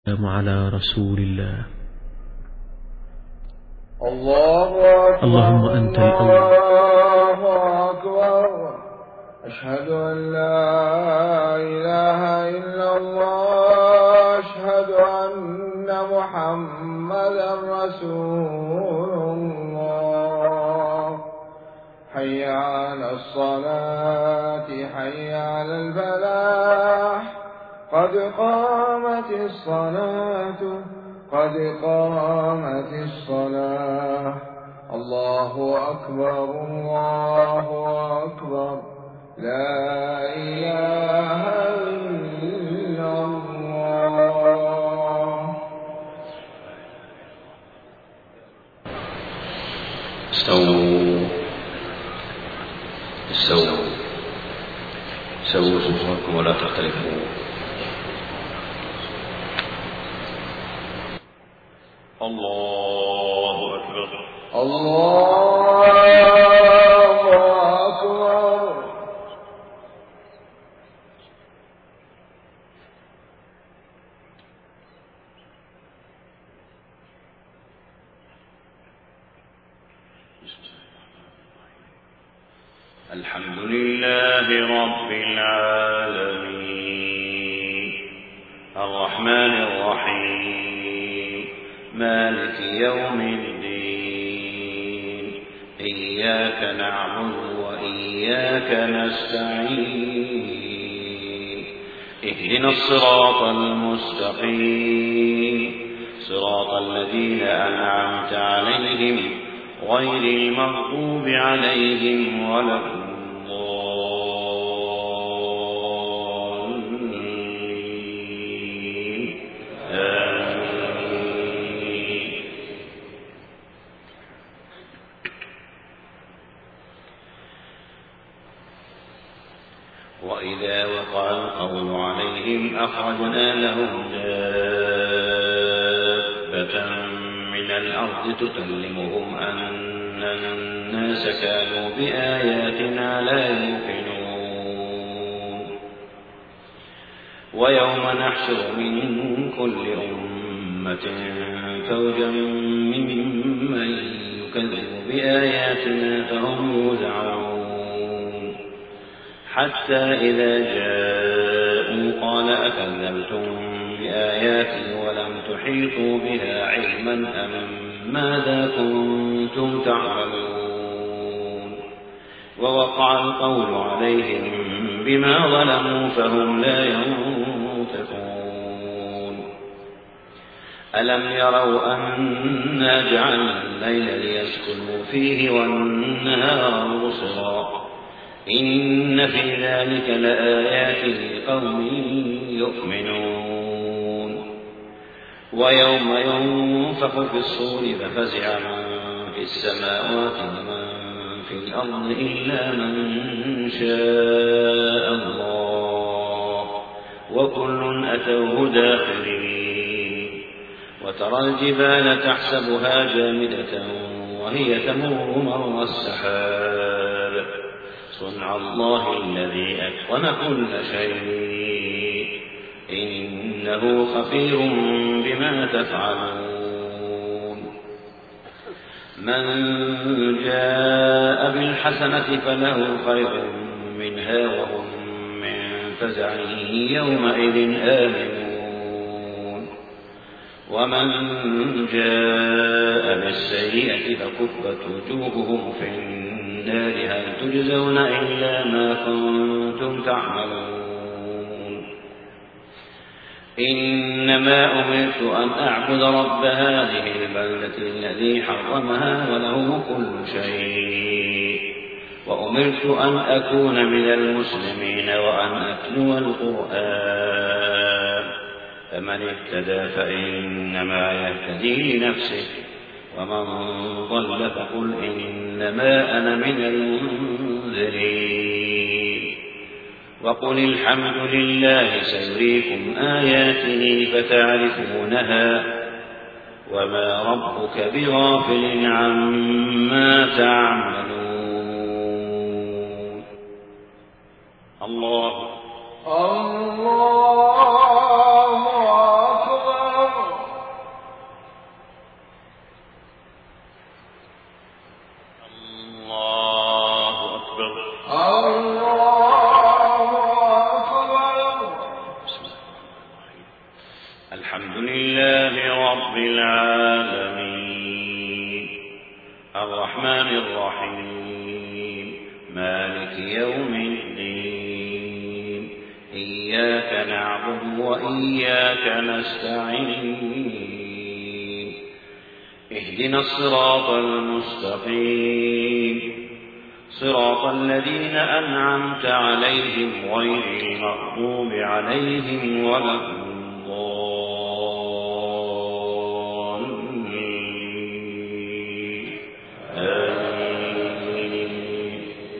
على رسول الله. اللهم أنت الأول. الله أكبر. أشهد أن لا إله إلا الله. أشهد أن محمدا رسول الله. حي على الصلاة، حي على الفلاح. قد قامت الصلاة، قد قامت الصلاة. الله أكبر، الله أكبر. لا إله إلا الله. استووا استووا سووا صفوفكم ولا تختلفوا. الله أكبر. الله أكبر. الحمد لله رب العالمين الرحمن الرحيم مالك يوم الدين. إياك نعبد وإياك نستعين. اهدنا الصراط المستقيم صراط الذين أنعمت عليهم غير المغضوب عليهم ولا الضالين. آمين. وإذا وقع القول عليهم أخرجنا لهم دابة من الأرض تكلمهم أن الناس كانوا بآياتنا لا يوقنون. ويوم نحشر من كل أمة فوجا ممن يكذب بآياتنا فهم يوزعون. حتى إذا جاءوا قال أكذبتم بآياتي ولم تحيطوا بها علما أم ماذا كنتم تعملون. ووقع القول عليهم بما ظلموا فهم لا ينطقون. ألم يروا أنا جعلنا الليل ليسكنوا فيه والنهار مبصرا إن في ذلك لآيات لقوم يؤمنون. ويوم ينفخ في الصور ففزع من في السماوات ومن في الأرض إلا من شاء الله وكل أتوه داخرين. وترى الجبال تحسبها جامدة وهي تمر مر السحاب صنع الله الذي أتقن كل شيء إنه خبير بما تفعلون. من جاء بالحسنة فله خير منها وهم من فزع يومئذ آمنون. ومن جاء بالسيئة فكبت وجوههم في النار هل تجزون إلا ما كنتم تعملون. إنما أمرت أن أعبد رب هذه البلدة الذي حرمها وله كل شيء وأمرت أن أكون من المسلمين وأن أتلو القرآن. فمن اهتدى فإنما يهتدي لنفسه ومن ضل فقل إنما أنا من المنذرين. وقل الحمد لله سيريكم آياته فتعرفونها وما ربك بغافل عما تعملون. الله الله أكبر. الحمد لله رب العالمين الرحمن الرحيم مالك يوم الدين إياك نعبد وإياك نستعين اهدنا الصراط المستقيم صراط الذين أنعمت عليهم غير المغضوب عليهم ولا الضالين آمين.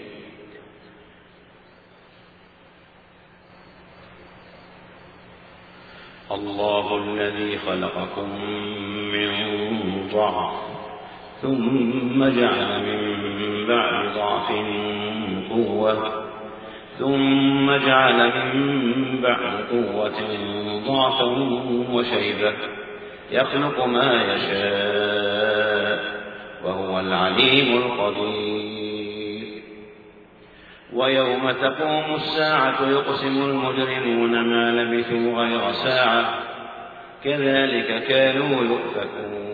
الله الذي خلقكم من ضعف ثم جعل من بعد ضعف قوة ثم جعل من بعد قوة ضعفا وشيبة يخلق ما يشاء وهو العليم القدير. ويوم تقوم الساعة يقسم المجرمون ما لبثوا غير ساعة كذلك كانوا يؤفكون.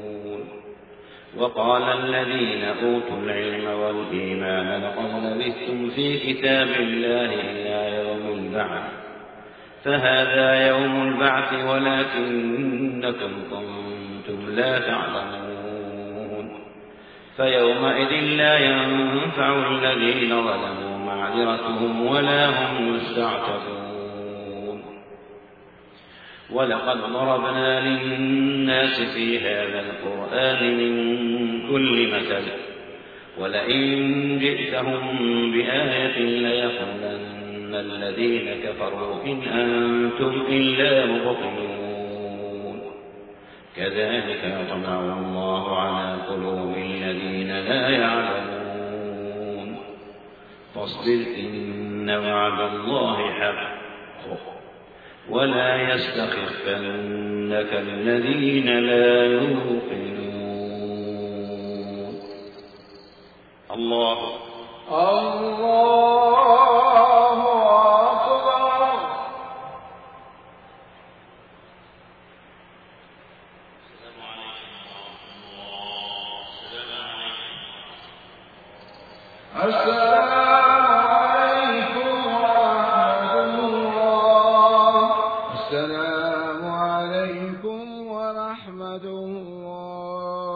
وقال الذين أوتوا العلم والإيمان لقد لبثتم في كتاب الله إلى يوم البعث فهذا يوم البعث ولكنكم كنتم لا تعلمون. فيومئذ لا ينفع الذين ظلموا معذرتهم ولا هم يستعتبون. ولقد ضربنا للناس في هذا القرآن من كل مثل ولئن جئتهم بآية ليقولن الذين كفروا إن أنتم إلا مبطلون. كذلك يطبع الله على قلوب الذين لا يعلمون. فاصبر إن وعد الله حق ولا يستخفنك الذين لا يوقنون. الله أكبر. السلام عليكم ورحمة الله.